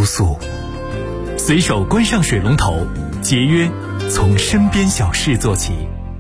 哭诉。随手关上水龙头，节约从身边小事做起。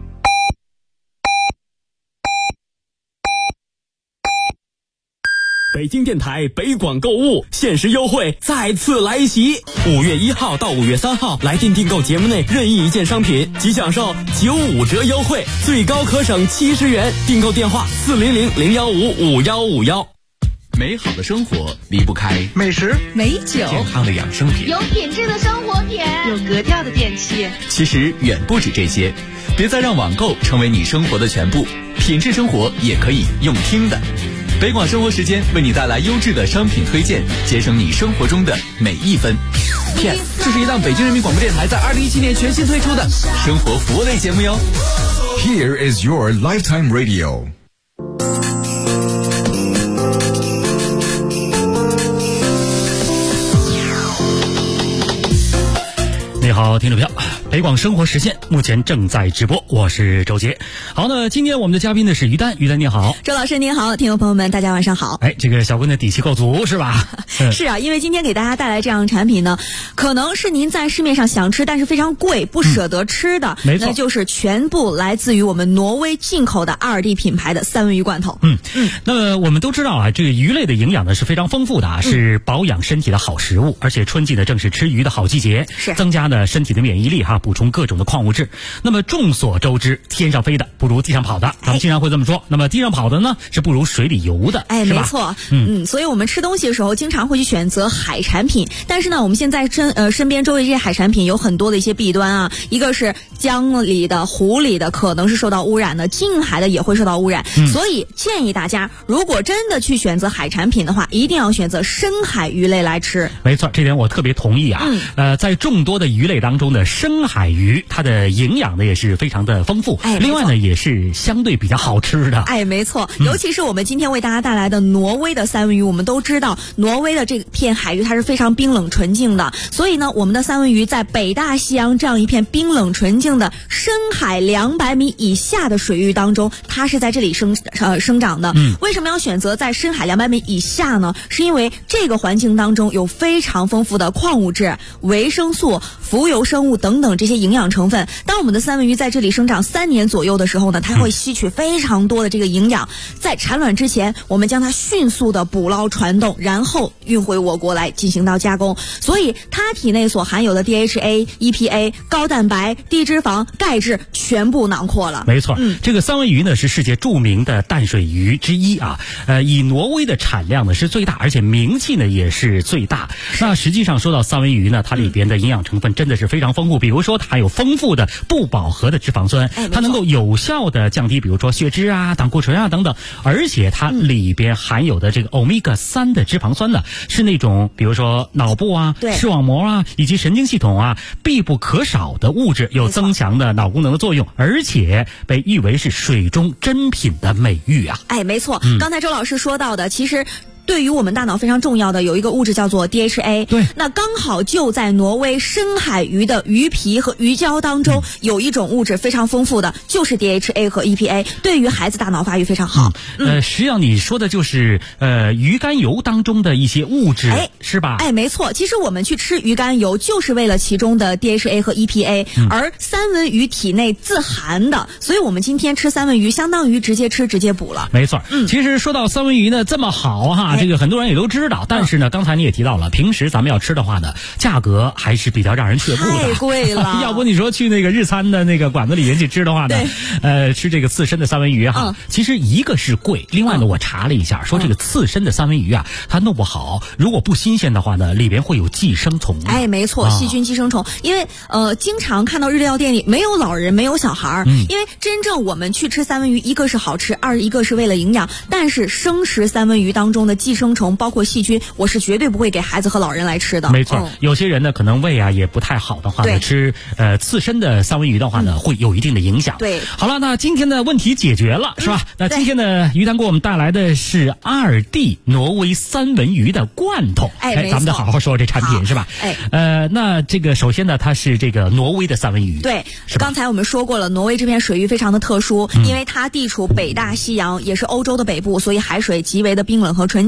北京电台北广购物限时优惠再次来袭，5月1号到5月3号，来电订购节目内任意一件商品，即享受95折优惠，最高可省70元。订购电话400-015-5151。 美好的生活离不开美食、 美酒、 健康的养生品、 有品质的生活品、 有格调的电器。 其实远不止这些，别再让网购成为你生活的全部，品质生活也可以用听的。北广生活时间为你带来优质的商品推荐，节省你生活中的每一分。Yes， 这是一档北京人民广播电台在2017年全新推出的生活服务类节目哟。 Here is your lifetime radio。 你好，听众朋友，北广生活实现目前正在直播，我是周杰。好，那今天我们的嘉宾呢是于丹，于丹你好。 周老师您好，听众朋友们大家晚上好。 这个小姑娘底气够足是吧？ 是啊，因为今天给大家带来这样的产品呢，可能是您在市面上想吃但是非常贵不舍得吃的， 没错， 那就是全部来自于我们挪威进口的2D 品牌的三文鱼罐头。 那么我们都知道啊，这个鱼类的营养呢是非常丰富的啊，是保养身体的好食物，而且春季呢正是吃鱼的好季节， 是增加呢身体的免疫力哈，补充各种的矿物质。那么众所周知，天上飞的不如地上跑的，咱们经常会这么说。那么地上跑的呢是不如水里游的，是吧？ 没错。所以我们吃东西的时候经常会去选择海产品，但是呢，我们现在身边周围这些海产品有很多的一些弊端啊，一个是江里的、湖里的可能是受到污染的，近海的也会受到污染，所以建议大家如果真的去选择海产品的话，一定要选择深海鱼类来吃。 没错，这点我特别同意啊。在众多的鱼类当中的深海鱼，它的营养呢也是非常的丰富，另外呢也是相对比较好吃的。 没错，尤其是我们今天为大家带来的挪威的三文鱼，我们都知道挪威的这片海域它是非常冰冷纯净的，所以呢我们的三文鱼在北大西洋这样一片冰冷纯净的深海200米以下的水域当中，它是在这里生长的。为什么要选择在深海200米以下呢？是因为这个环境当中有非常丰富的矿物质、维生素、浮游生物等等这些营养成分。当我们的三文鱼在这里生长3年左右的时候呢，它会吸取非常多的这个营养，在产卵之前我们将它迅速的捕捞传动，然后运回我国来进行到加工，所以它体内所含有的 DHA、EPA、高蛋白、低脂肪、钙质全部囊括了。 没错，这个三文鱼呢是世界著名的淡水鱼之一啊，以挪威的产量呢是最大，而且名气呢也是最大。那实际上说到三文鱼呢，它里边的营养成分真的是非常丰富，比如说它含有丰富的不饱和的脂肪酸，它能够有效的降低比如说血脂啊、胆固醇啊等等，而且它里边含有的这个欧米伽3的脂肪酸呢，是那种比如说脑部啊、视网膜啊以及神经系统啊必不可少的物质，有增强的脑功能的作用，而且被誉为是水中珍品的美誉啊。 没错，刚才周老师说到的，其实对于我们大脑非常重要的有一个物质叫做 DHA， 对， 那刚好就在挪威深海鱼的鱼皮和鱼胶当中，有一种物质非常丰富的，就是 DHA 和 EPA， 对于孩子大脑发育非常好。 实际上你说的就是鱼肝油当中的一些物质，是吧？ 没错，其实我们去吃鱼肝油就是为了其中的 DHA 和 EPA，而三文鱼体内自含的，所以我们今天吃三文鱼相当于直接吃直接补了。 没错，其实说到三文鱼呢这么好哈，这个很多人也都知道，但是呢刚才你也提到了，平时咱们要吃的话呢，价格还是比较让人却步的， 太贵了。 要不你说去那个日餐的那个馆子里面去吃的话呢，吃这个刺身的三文鱼哈，其实一个是贵，另外呢我查了一下，说这个刺身的三文鱼啊，它弄不好，如果不新鲜的话呢，里边会有寄生虫。 没错，细菌寄生虫，因为经常看到日料店里没有老人没有小孩，因为真正我们去吃三文鱼，一个是好吃，一个是为了营养，但是生食三文鱼当中的寄生虫包括细菌，我是绝对不会给孩子和老人来吃的。 没错，有些人呢可能胃啊也不太好的话呢，吃刺身的三文鱼的话呢，会有一定的影响。 对， 好了，那今天的问题解决了，是吧？那今天呢，于丹给我们带来的是2D 挪威三文鱼的罐头。咱们得好好说这产品，是吧？那这个首先呢，它是这个挪威的三文鱼。 对，刚才我们说过了，挪威这片水域非常的特殊，因为它地处北大西洋，也是欧洲的北部，所以海水极为的冰冷和纯净。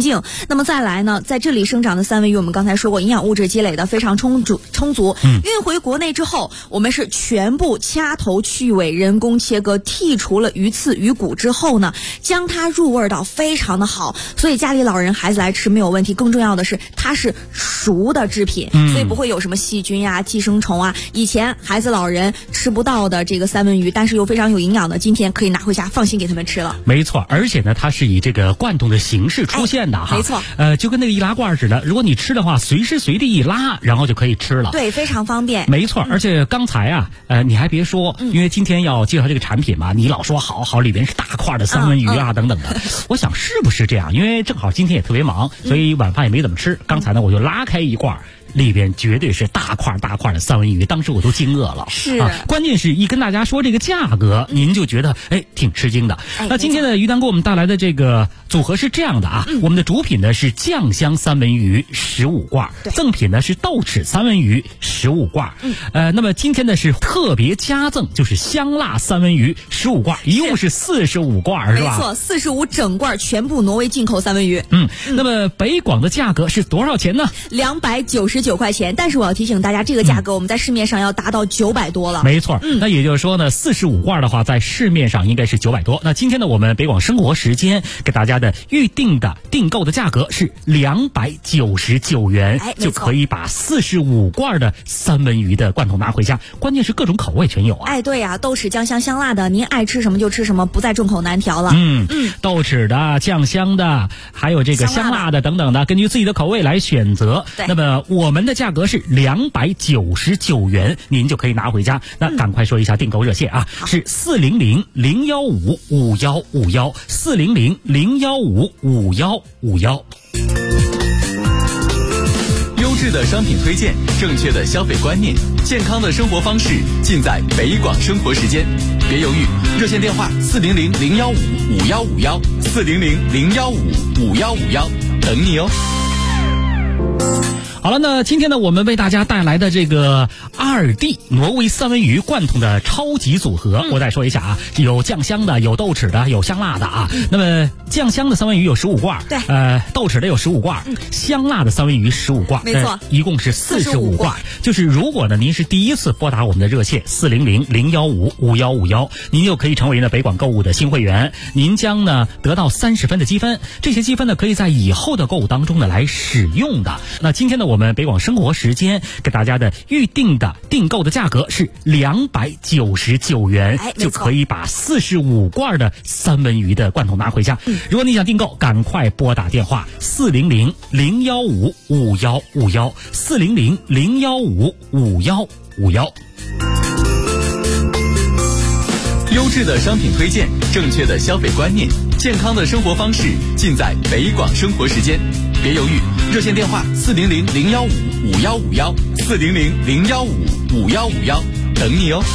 净。那么再来呢，在这里生长的三文鱼，我们刚才说过，营养物质积累的非常充足。运回国内之后，我们是全部掐头去尾，人工切割，剔除了鱼刺鱼骨之后呢，将它入味到非常的好，所以家里老人孩子来吃没有问题。更重要的是，它是熟的制品，所以不会有什么细菌呀、寄生虫啊。以前孩子老人吃不到的这个三文鱼，但是又非常有营养的，今天可以拿回家放心给他们吃了。 没错，而且呢，它是以这个罐头的形式出现的哈。 没错。 就跟那个易拉罐似的，如果你吃的话，随时随地一拉，然后就可以吃了。 对，非常方便。 没错，而且刚才啊，你还别说，因为今天要介绍这个产品嘛，你老说好里边是大块的三文鱼啊等等的，我想是不是这样？因为正好今天也特别忙，所以晚饭也没怎么吃。刚才呢，我就拉开一罐。里边绝对是大块的三文鱼，当时我都惊愕了。 是啊，关键是一跟大家说这个价格，您就觉得挺吃惊的。那今天的鱼蛋给我们带来的这个组合是这样的啊，我们的主品呢是酱香三文鱼15罐，赠品呢是豆豉三文鱼15罐。那么今天呢是特别加赠，就是香辣三文鱼15罐，一共是45罐，是吧？ 没错，45整罐，全部挪威进口三文鱼。 那么北广的价格是多少钱呢 ？299块钱，但是我要提醒大家，这个价格我们在市面上要达到900多了。 没错，那也就是说呢，45罐的话，在市面上应该是900多。那今天呢，我们北广生活时间给大家的预定的订购的价格是299元，就可以把45罐的三文鱼的罐头拿回家。关键是各种口味全有啊！ 对呀，豆豉、酱香、香辣的，您爱吃什么就吃什么，不再众口难调了。 豆豉的、酱香的，还有这个香辣的等等的，根据自己的口味来选择。那么我们的价格是299元，您就可以拿回家。那赶快说一下订购热线啊，是400-015-5151，400-015-5151。 优质的商品推荐，正确的消费观念，健康的生活方式，尽在北广生活时间。别犹豫，热线电话400-015-5151，400-015-5151，等你哦。 好了，那今天呢，我们为大家带来的这个2D 挪威三文鱼罐头的超级组合，我再说一下啊，有酱香的，有豆豉的，有香辣的啊。那么酱香的三文鱼有15罐， 对， 豆豉的有15罐，香辣的三文鱼15罐， 没错， 一共是45罐。就是如果呢您是第一次拨打我们的热线400-015-5151，您就可以成为呢北广购物的新会员，您将呢得到30分的积分，这些积分呢可以在以后的购物当中呢来使用的。那今天呢我们北广生活时间给大家的预定的订购的价格是299元，就可以把45罐的三文鱼的罐头拿回家。如果你想订购，赶快拨打电话400-015-5151，400-015-5151。 优质的商品推荐，正确的消费观念，健康的生活方式，尽在北广生活时间。别犹豫，热线电话400-015-5151，400-015-5151，等你哦。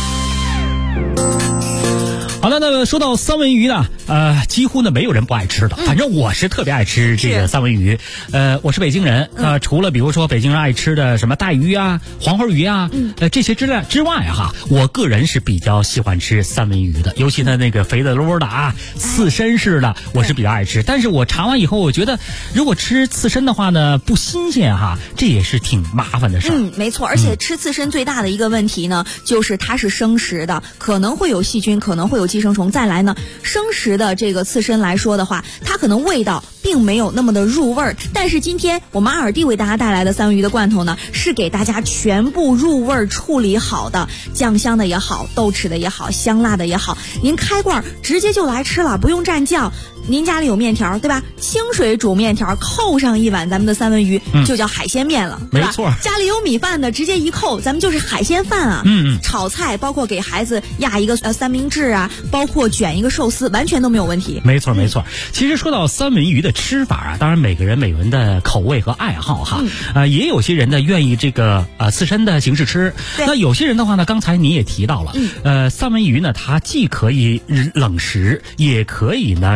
好了，那么说到三文鱼呢，几乎呢没有人不爱吃的，反正我是特别爱吃这个三文鱼。我是北京人，除了比如说北京人爱吃的什么带鱼啊、黄花鱼啊，这些之外哈，我个人是比较喜欢吃三文鱼的，尤其呢那个肥的溜的啊，刺身式的，我是比较爱吃。但是我尝完以后，我觉得如果吃刺身的话呢，不新鲜哈，这也是挺麻烦的事儿。 没错，而且吃刺身最大的一个问题呢，就是它是生食的，可能会有细菌，可能会有寄生虫。再来呢，生食的这个刺身来说的话，它可能味道并没有那么的入味儿。但是今天我们阿尔蒂为大家带来的三文鱼的罐头呢，是给大家全部入味儿处理好的，酱香的也好，豆豉的也好，香辣的也好，您开罐直接就来吃了，不用蘸酱。您家里有面条对吧？清水煮面条，扣上一碗咱们的三文鱼，就叫海鲜面了，对吧？ 没错。 家里有米饭的，直接一扣，咱们就是海鲜饭啊。炒菜，包括给孩子压一个三明治啊，包括卷一个寿司，完全都没有问题。 没错。其实说到三文鱼的吃法啊，当然每个人的口味和爱好哈，也有些人呢愿意这个刺身的形式吃，那有些人的话呢，刚才你也提到了，三文鱼呢，它既可以冷食，也可以呢就是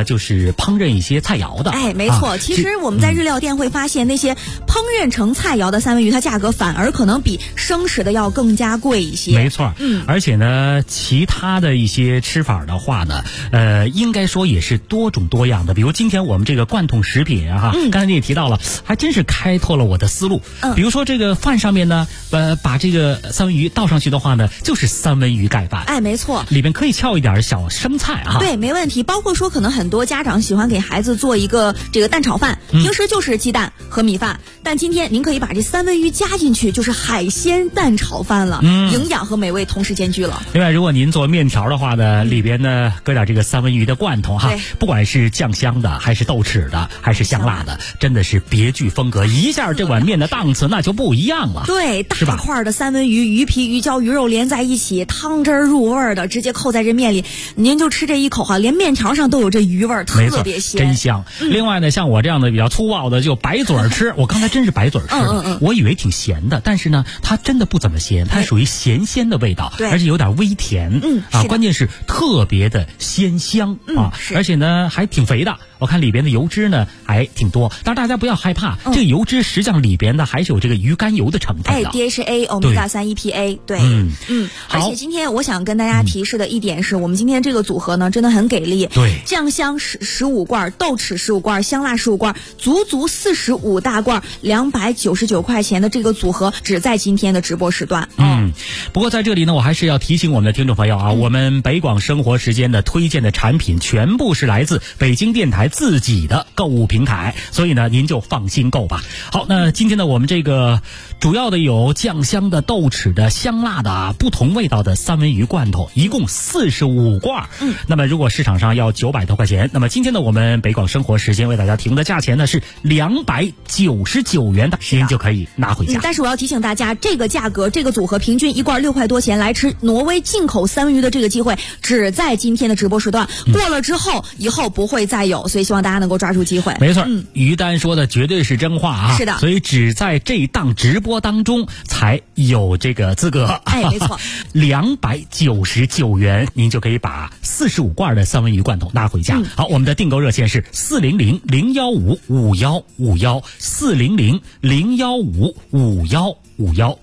是烹饪一些菜肴的。 哎，没错。其实我们在日料店会发现，那些烹饪成菜肴的三文鱼，它价格反而可能比生食的要更加贵一些。 没错，而且呢，其他的一些吃法的话呢，应该说也是多种多样的。比如今天我们这个罐头食品啊，刚才你也提到了，还真是开拓了我的思路。比如说这个饭上面呢，把这个三文鱼倒上去的话呢，就是三文鱼盖饭。 哎，没错， 里面可以翘一点小生菜啊。 对，没问题。包括说，可能很多家长喜欢给孩子做一个这个蛋炒饭，平时就是鸡蛋和米饭，但今天您可以把这三文鱼加进去，就是海鲜蛋炒饭了，营养和美味同时兼具了。 另外，如果您做面条的话呢，里边呢搁点这个三文鱼的罐头哈，不管是酱香的，还是豆豉的，还是香辣的，真的是别具风格，一下这碗面的档次那就不一样了。 对，大块的三文鱼、鱼皮、鱼胶、鱼肉连在一起，汤汁入味的，直接扣在这面里，您就吃这一口哈，连面条上都有这鱼味，特别鲜， 真香。另外呢，像我这样的比较粗暴的，就白嘴吃。我刚才真是白嘴吃的，我以为挺咸的，但是呢，它真的不怎么咸，它属于咸鲜的味道，而且有点微甜。关键是特别的鲜香啊，而且呢还挺肥的。我看里边的油脂呢还挺多，但是大家不要害怕，这个油脂实际上里边呢还是有这个鱼肝油的成分的。 DHA Omega 3 EPA 对，而且今天我想跟大家提示的一点是，我们今天这个组合呢真的很给力。 对， 酱香15罐，豆豉15罐，香辣15罐，足45大罐，299块钱的这个组合，只在今天的直播时段。 不过在这里呢，我还是要提醒我们的听众朋友啊，我们北广生活时间的推荐的产品全部是来自北京电台自己的购物平台，所以呢您就放心购吧。好，那今天呢我们这个主要的有酱香的、豆豉的、香辣的不同味道的三文鱼罐头，一共45罐。那么如果市场上要900多块钱，那么今天呢我们北广生活时间为大家提供的价钱呢是299元的，您就可以拿回家。 但是我要提醒大家，这个价格这个组合平均1罐6块多钱，来吃挪威进口三文鱼的这个机会只在今天的直播时段，过了之后以后不会再有，所以希望大家能够抓住机会。 没错，于丹说的绝对是真话啊！ 是的， 所以只在这档直播当中才有这个资格。 哎，没错 ，299元您就可以把45罐的三文鱼罐头拿回家。好，我们的订购热线是400-015-5151，400-015-5151。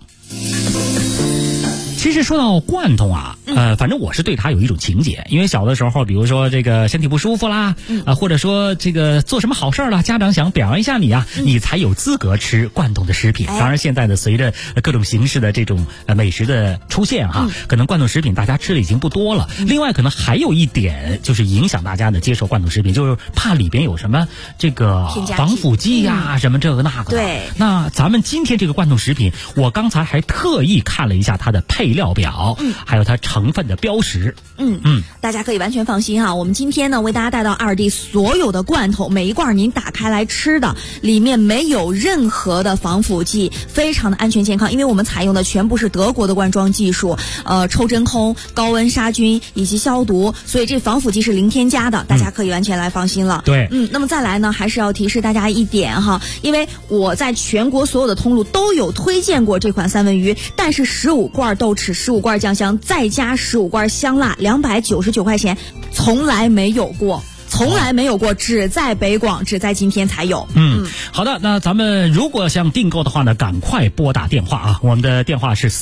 其实说到罐头啊，反正我是对它有一种情结，因为小的时候，比如说这个身体不舒服啦，或者说这个做什么好事了，家长想表扬一下你啊，你才有资格吃罐头的食品。当然，现在的随着各种形式的这种美食的出现哈，可能罐头食品大家吃的已经不多了。另外，可能还有一点就是影响大家的接受罐头食品，就是怕里边有什么这个防腐剂呀，什么这个那个的。 对。 那咱们今天这个罐头食品，我刚才还特意看了一下它的配料表，还有它成分的标识。 大家可以完全放心哈。我们今天呢为大家带到2D所有的罐头，每一罐您打开来吃的，里面没有任何的防腐剂，非常的安全健康。因为我们采用的全部是德国的灌装技术，抽真空、高温杀菌以及消毒，所以这防腐剂是零添加的，大家可以完全来放心了。 对， 那么再来呢，还是要提示大家一点哈，因为我在全国所有的通路都有推荐过这款三文鱼，但是15罐豆豉、15罐酱香，再加15罐香辣，299块钱，从来没有过。从来没有过，只在北广，只在今天才有。 好的，那咱们如果想订购的话呢，赶快拨打电话啊！我们的电话是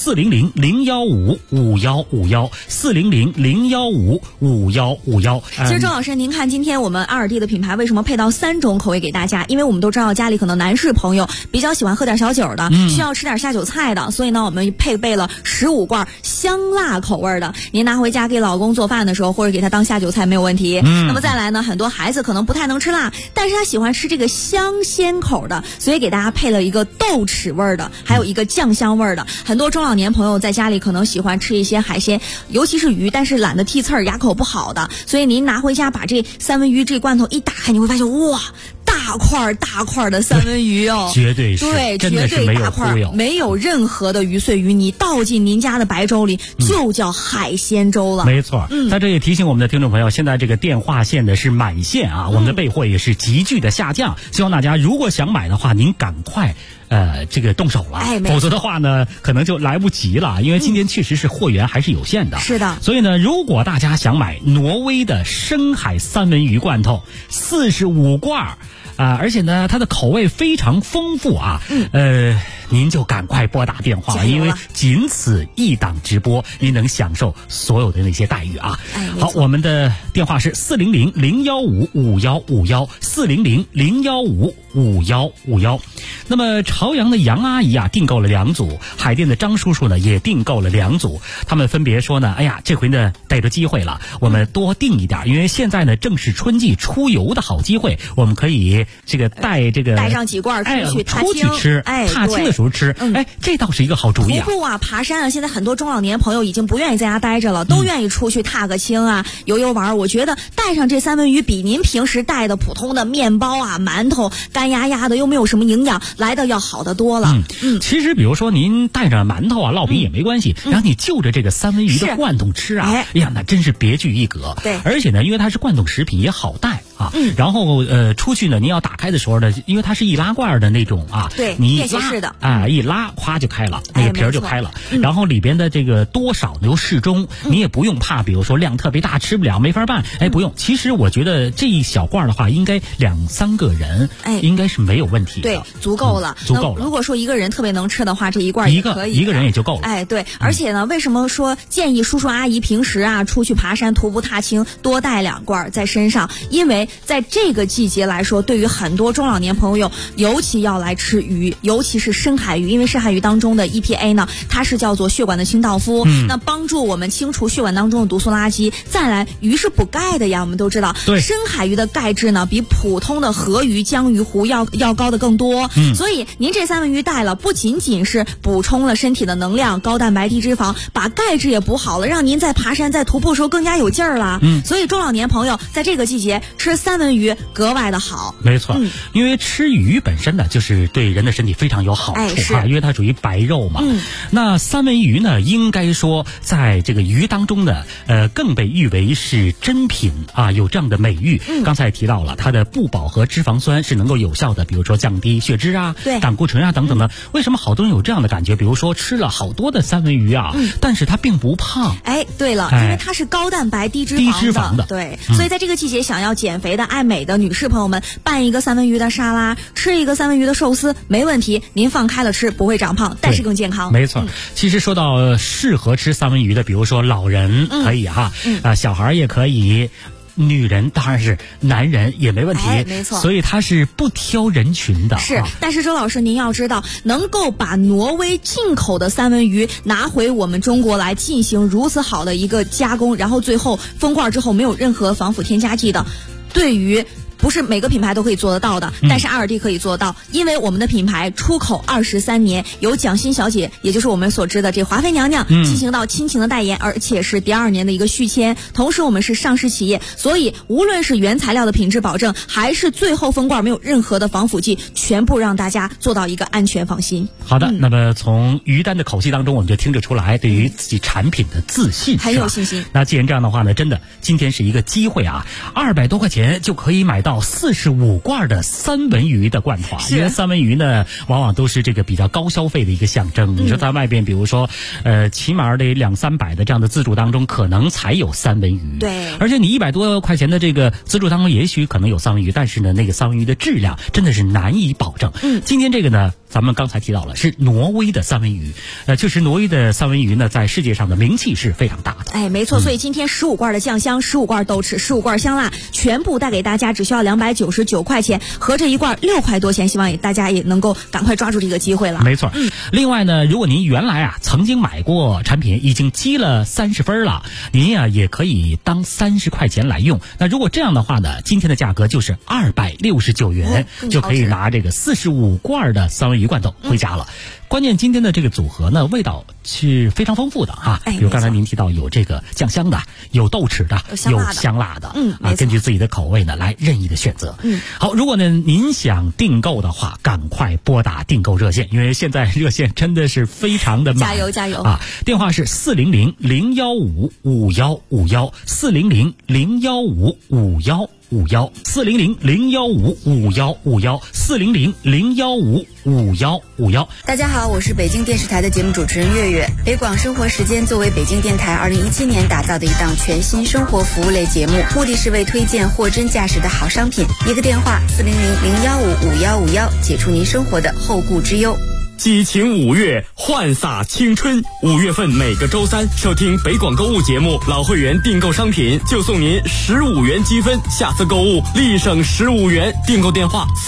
400-015-5151，400-015-5151。 其实周老师，您看今天我们2D的品牌为什么配到3种口味给大家？因为我们都知道家里可能男士朋友比较喜欢喝点小酒的，需要吃点下酒菜的，所以呢，我们配备了15罐香辣口味的，您拿回家给老公做饭的时候，或者给他当下酒菜没有问题。那么再来呢，很多孩子可能不太能吃辣，但是他喜欢吃这个香鲜口的，所以给大家配了一个豆豉味的，还有一个酱香味的。很多中老年朋友在家里可能喜欢吃一些海鲜，尤其是鱼，但是懒得剔刺儿，牙口不好的，所以您拿回家把这三文鱼这罐头一打开，你会发现哇，大块的三文鱼哦， 绝对是， 对， 真的是没有忽悠， 没有任何的鱼碎鱼泥，倒进您家的白粥里，就叫海鲜粥了。 没错，在这也提醒我们的听众朋友，现在这个电话线的是满线啊，我们的备货也是急剧的下降，希望大家如果想买的话，您赶快这个动手了，否则的话呢，可能就来不及了，因为今天确实是货源还是有限的。 是的。 所以呢，如果大家想买挪威的深海三文鱼罐头45罐而且呢，它的口味非常丰富啊。您就赶快拨打电话了，因为仅此一档直播，您能享受所有的那些待遇啊。好，我们的电话是400-015-5151，400-015-5151。那么朝阳的杨阿姨啊订购了2组，海淀的张叔叔呢也订购了2组，他们分别说呢，哎呀，这回呢逮着机会了，我们多订一点，因为现在呢正是春季出游的好机会，我们可以这个带上几罐出去踏青， 踏青的时候吃，这倒是一个好主意啊。 徒步啊，爬山啊，现在很多中老年朋友已经不愿意在家待着了，都愿意出去踏个青啊，游玩。我觉得带上这三文鱼比您平时带的普通的面包啊、馒头干压压的又没有什么营养来的要好得多了。 其实比如说您带着馒头啊、烙饼也没关系，然后你就着这个三文鱼的罐头吃啊，哎呀，那真是别具一格。 对， 而且呢，因为它是罐头食品也好带啊。然后出去呢，您要打开的时候呢，因为它是易拉罐的那种啊， 对， 你一拉式的一拉，咵就开了，那个皮儿就开了。然后里边的这个多少呢又适中，你也不用怕，比如说量特别大吃不了没法办，不用。其实我觉得这一小罐的话，应该2-3个人，应该是没有问题的。 对，足够了， 足够了。 如果说一个人特别能吃的话，这一罐也可以， 一个人也就够了。 对，而且呢，为什么说建议叔叔阿姨平时啊出去爬山、徒步、踏青多带2罐在身上？因为在这个季节来说，对于很多中老年朋友，尤其要来吃鱼，尤其是深海鱼，因为深海鱼当中的 EPA 呢，它是叫做血管的清道夫，那帮助我们清除血管当中的毒素垃圾。再来，鱼是补钙的呀，我们都知道，深海鱼的钙质呢比普通的河鱼、江鱼、湖要高的更多。所以您这三文鱼带了，不仅仅是补充了身体的能量、高蛋白、低脂肪，把钙质也补好了，让您在爬山、在徒步的时候更加有劲儿了。所以中老年朋友在这个季节吃三文鱼格外的好。 没错，因为吃鱼本身呢，就是对人的身体非常有好处因为它属于白肉嘛。那三文鱼呢，应该说在这个鱼当中呢，更被誉为是珍品啊，有这样的美誉。刚才也提到了，它的不饱和脂肪酸是能够有效的，比如说降低血脂啊、胆固醇啊等等的。为什么好多人有这样的感觉？比如说吃了好多的三文鱼啊，但是它并不胖。 对了，因为它是高蛋白低脂肪的。对，所以在这个季节想要减肥的爱美的女士朋友们，拌一个三文鱼的沙拉，吃一个三文鱼的寿司没问题，您放开了吃不会长胖，但是更健康。 没错，其实说到适合吃三文鱼的，比如说老人可以小孩也可以。女人当然是男人也没问题， 没错， 所以它是不挑人群的。 是，但是周老师您要知道，能够把挪威进口的三文鱼拿回我们中国来进行如此好的一个加工，然后最后封罐之后没有任何防腐添加剂的，对于不是每个品牌都可以做得到的，但是阿尔蒂可以做到，因为我们的品牌出口23年，由蒋欣小姐，也就是我们所知的这华妃娘娘进行到亲情的代言，而且是第2年的一个续签。同时我们是上市企业，所以无论是原材料的品质保证，还是最后封罐没有任何的防腐剂，全部让大家做到一个安全放心。 好的，那么从于丹的口气当中，我们就听得出来对于自己产品的自信， 很有信心。 那既然这样的话呢，真的今天是一个机会啊，200多块钱就可以买到45罐的三文鱼的罐头，因为三文鱼呢，往往都是这个比较高消费的一个象征。你说在外边，比如说，起码得200-300的这样的自助当中，可能才有三文鱼。 对， 而且你100多块钱的这个自助当中，也许可能有三文鱼，但是呢，那个三文鱼的质量真的是难以保证。今天这个呢，咱们刚才提到了是挪威的三文鱼，确实挪威的三文鱼呢，在世界上的名气是非常大的。 没错，所以今天15罐的酱香、15罐豆豉、15罐香辣，全部带给大家，只需要299块钱，合着一罐6块多钱，希望大家也能够赶快抓住这个机会了。 没错。另外呢，如果您原来曾经买过产品，已经积了30分了，您也可以当30块钱来用。那如果这样的话呢，今天的价格就是269元，就可以拿这个45罐的三文鱼罐头回家了。关键今天的这个组合呢，味道是非常丰富的比如刚才您提到有这个酱香的，有豆豉的，有香辣的，根据自己的口味呢来任意的选择。好，如果呢您想订购的话，赶快拨打订购热线，因为现在热线真的是非常的满， 加油电话是400-015-5151，400-015-5151。 ，400-015-5151，400-015-5151。 大家好，我是北京电视台的节目主持人月月。北广生活时间作为北京电台2017年打造的一档全新生活服务类节目，目的是为推荐货真价实的好商品。一个电话400-015-5151，解除您生活的后顾之忧。 激情5月，焕洒青春。5月份每个周三收听北广购物节目，老会员订购商品就送您15元积分，下次购物立省15元。订购电话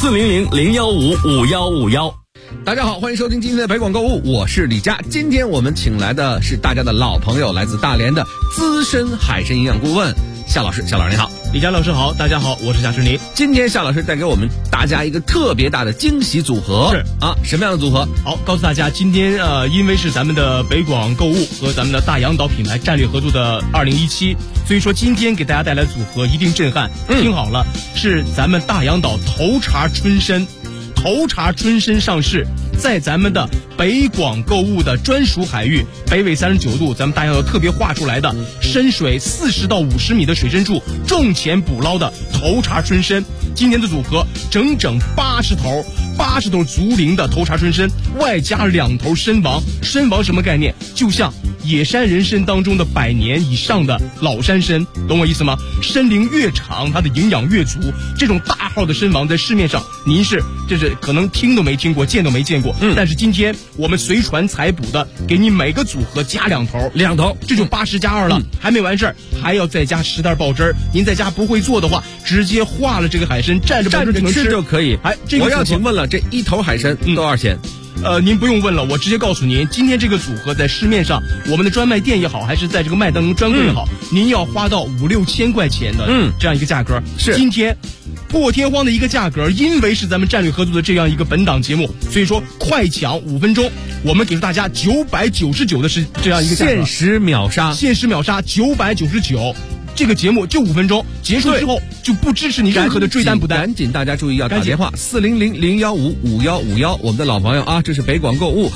400-015-5151。 大家好，欢迎收听今天的北广购物，我是李佳。今天我们请来的是大家的老朋友，来自大连的资深海参营养顾问夏老师。夏老师你好。 李佳老师好，大家好，我是夏志宁。 今天夏老师带给我们大家一个特别大的惊喜组合， 是啊，什么样的组合？ 好，告诉大家，今天因为是咱们的北广购物和咱们的大洋岛品牌战略合作的2017，所以说今天给大家带来的组合一定震撼。听好了，是咱们大洋岛头茬春参上市，在咱们的北广购物的专属海域北纬39度，咱们大洋岛特别画出来的深水40到50米的水深处重潜捕捞的头茬春参。今年的组合整整80头足龄的头茬春参，外加2头参王。参王什么概念？就像野山人参当中的100年以上的老山参，懂我意思吗？参龄越长，它的营养越足。这种大号的参王在市面上您这是可能听都没听过，见都没见过。但是今天我们随船采捕的，给你每个组合加2头，这就80+2了。还没完事儿，还要再加10袋爆汁儿。您在家不会做的话，直接化了这个海参，蘸着爆汁就能吃就可以。我要请问了，这一头海参多少钱？ 您不用问了，我直接告诉您，今天这个组合在市面上，我们的专卖店也好，还是在这个麦当劳专柜也好，您要花到5-6千块钱的这样一个价格。 是今天破天荒的一个价格，因为是咱们战略合作的这样一个本档节目，所以说快抢5分钟，我们给出大家999的是这样一个价格， 限时秒杀 999。这个节目就5分钟，结束之后就不支持你任何的追单补单。 赶紧大家注意要打电话400-015-5151，我们的老朋友啊，这是北广购物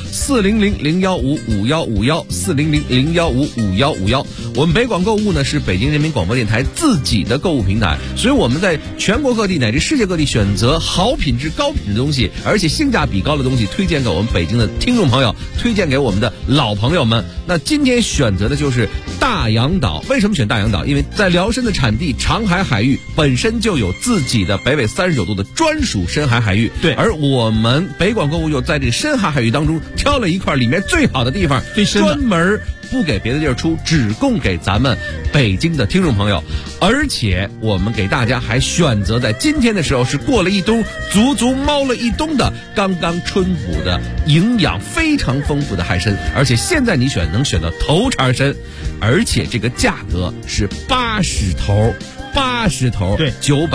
400-015-5151 400-015-5151。我们北广购物呢是北京人民广播电台自己的购物平台，所以我们在全国各地乃至世界各地选择好品质高品质的东西，而且性价比高的东西，推荐给我们北京的听众朋友，推荐给我们的老朋友们。那今天选择的就是大洋岛。为什么选大洋岛？因为在辽参的产地长海海域本身就有自己的北纬39度的专属深海海域， 对， 而我们北广购物又在这深海海域当中挑了一块里面最好的地方，专门不给别的地儿出，只供给咱们北京的听众朋友。而且我们给大家还选择在今天的时候是过了一冬，足足猫了一冬的刚刚春捕的营养非常丰富的海参，而且现在你能选到头茬参，而且这个价格是80头，对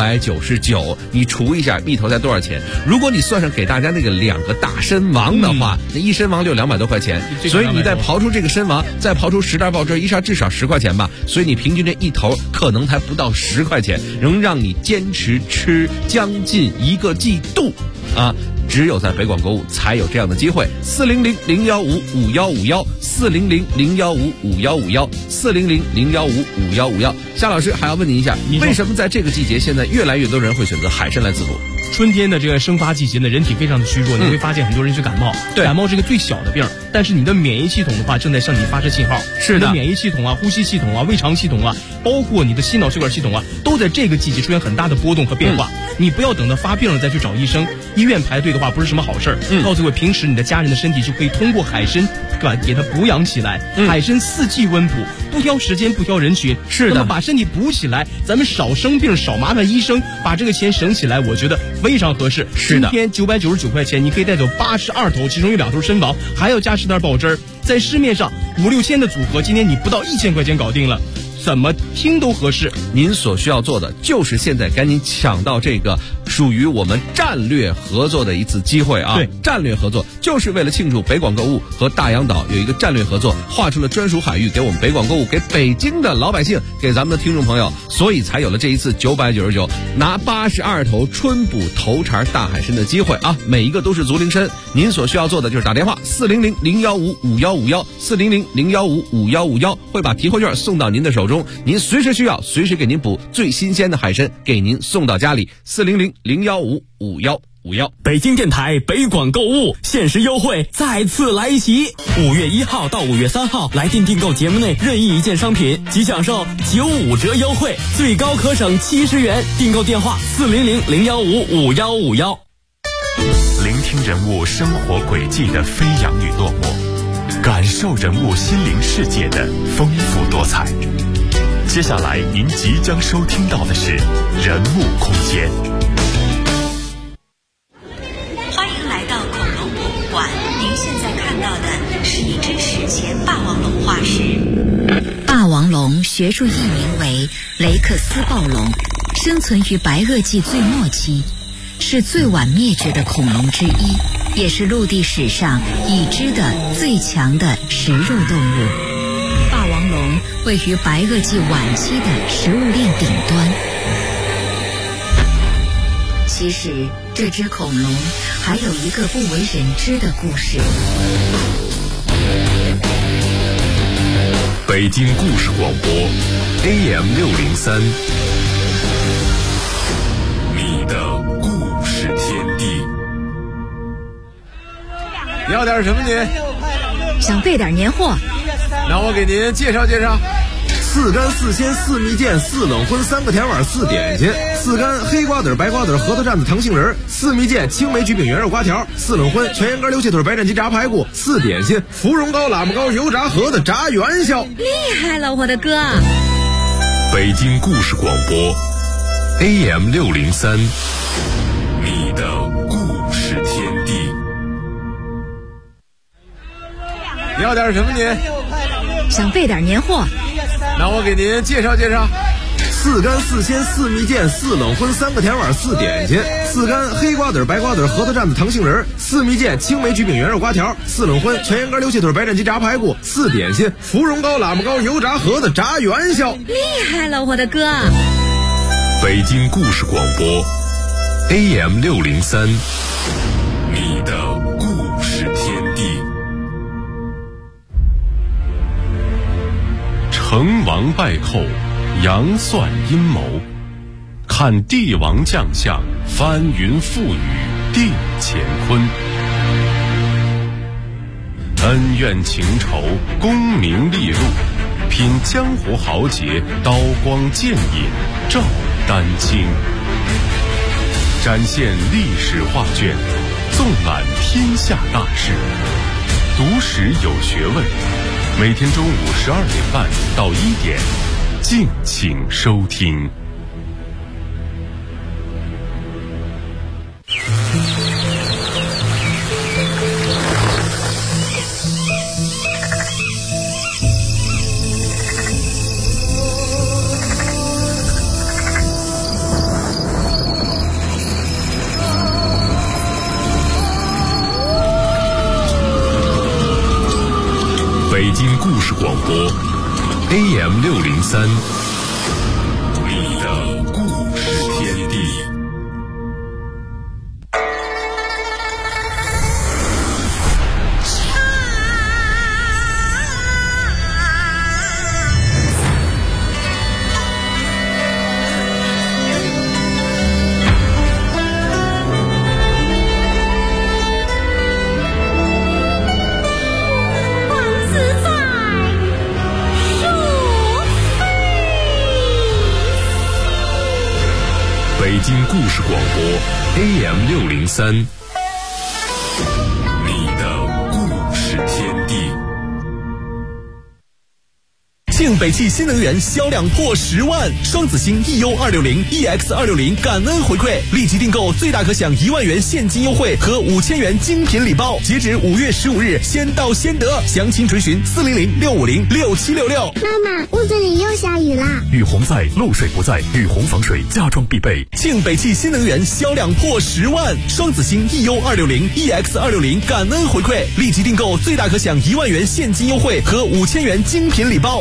，999，你除一下一头才多少钱？如果你算上给大家那个2个大参王的话，那一参王就200多块钱，所以你再刨出这个参王，再刨出10袋爆汁，一下至少10块钱吧，所以你平均这一头可能才不到10块钱，能让你坚持吃将近1个季度啊！只有在北广购物才有这样的机会。400-015-5151 400-015-5151 400-015-5151。夏老师还要问您一下，为什么在这个季节现在越来越多人会选择海参来自捕？ 春天的这个生发季节呢，人体非常的虚弱，你会发现很多人是感冒。对，感冒是个最小的病，但是你的免疫系统的话正在向你发射信号。是的，你的免疫系统啊、呼吸系统啊、胃肠系统啊，包括你的心脑血管系统啊，都在这个季节出现很大的波动和变化。你不要等到发病了再去找医生，医院排队的话不是什么好事儿。告诉我，平时你的家人的身体就可以通过海参，对吧，给它补养起来。海参4季温补，不挑时间，不挑人群。是的，那么把身体补起来，咱们少生病，少麻烦医生，把这个钱省起来，我觉得非常合适。是的，今天999块钱，你可以带走82头，其中有2头参王，还要加10袋爆汁儿。在市面上5-6千的组合，今天你不到1000块钱搞定了。怎么听都合适。 您所需要做的就是现在赶紧抢到这个属于我们战略合作的一次机会啊！ 对， 战略合作就是为了庆祝北广购物和大洋岛有一个战略合作，划出了专属海域给我们北广购物，给北京的老百姓，给咱们的听众朋友，所以才有了这一次999拿82头春捕头茬大海参的机会啊！每一个都是足灵参，您所需要做的就是打电话400-015-5151，400-015-5151，会把提货券送到您的手中，您随时需要，随时给您捕最新鲜的海参，给您送到家里，400-015-5151。 北京电台北广购物限时优惠再次来袭，5月1号到5月3号来电订购节目内任意一件商品，即享受95折优惠，最高可省70元。订购电话400-015-5151。 聆听人物生活轨迹的飞扬与落寞，感受人物心灵世界的丰富多彩。接下来您即将收听到的是人物空间。 欢迎来到恐龙博物馆，您现在看到的是一只史前霸王龙化石。霸王龙学术译名为雷克斯暴龙，生存于白垩纪最末期，是最晚灭绝的恐龙之一，也是陆地史上已知的最强的食肉动物。霸王龙位于白垩纪晚期的食物链顶端。其实这只恐龙还有一个不为人知的故事。 北京故事广播 AM603，你的故事天地。 你要点什么您？ 想备点年货， 那我给您介绍介绍。4干4鲜4蜜饯4冷荤3个甜碗4点心，4干黑瓜子白瓜子核桃蘸子糖杏仁，4蜜饯青梅橘饼圆肉瓜条，4冷荤全羊肝溜气腿白斩鸡炸排骨，4点心芙蓉糕喇嘛糕油炸盒子炸元宵。 厉害了，我的哥！ 北京故事广播 AM603，你的故事天地。 你要点什么您？ 想备点年货， 那我给您介绍介绍。4干4鲜4蜜饯4冷荤3个甜碗4点心，4干黑瓜子白瓜子核桃蘸子糖杏仁，4蜜饯青梅橘饼圆肉瓜条，4冷荤全羊肝溜气腿白斩鸡炸排骨，4点心芙蓉糕喇嘛糕油炸盒子炸元宵。 厉害了，我的哥！ 北京故事广播 AM603，你的故事天地。成王败寇，杨算阴谋，看帝王将相，翻云覆雨定乾坤。恩怨情仇，功名利禄，品江湖豪杰，刀光剑影照丹青。展现历史画卷，纵览天下大事，读史有学问。每天中午12点半到1点，敬请收听。北京故事广播 AM603，你的故事天地。北京故事广播 AM603，你的故事天地。 庆北汽新能源销量破10万，双子星 EU260、EX260 感恩回馈，立即订购最大可享1万元现金优惠和5000元精品礼包，截止5月15日，先到先得。详情垂询400-650-6766。 妈妈，屋子里又下雨啦！ 雨洪在，漏水不在，雨洪防水家装必备。 庆北汽新能源销量破10万，双子星 EU260、EX260 感恩回馈，立即订购最大可享1万元现金优惠和5000元精品礼包，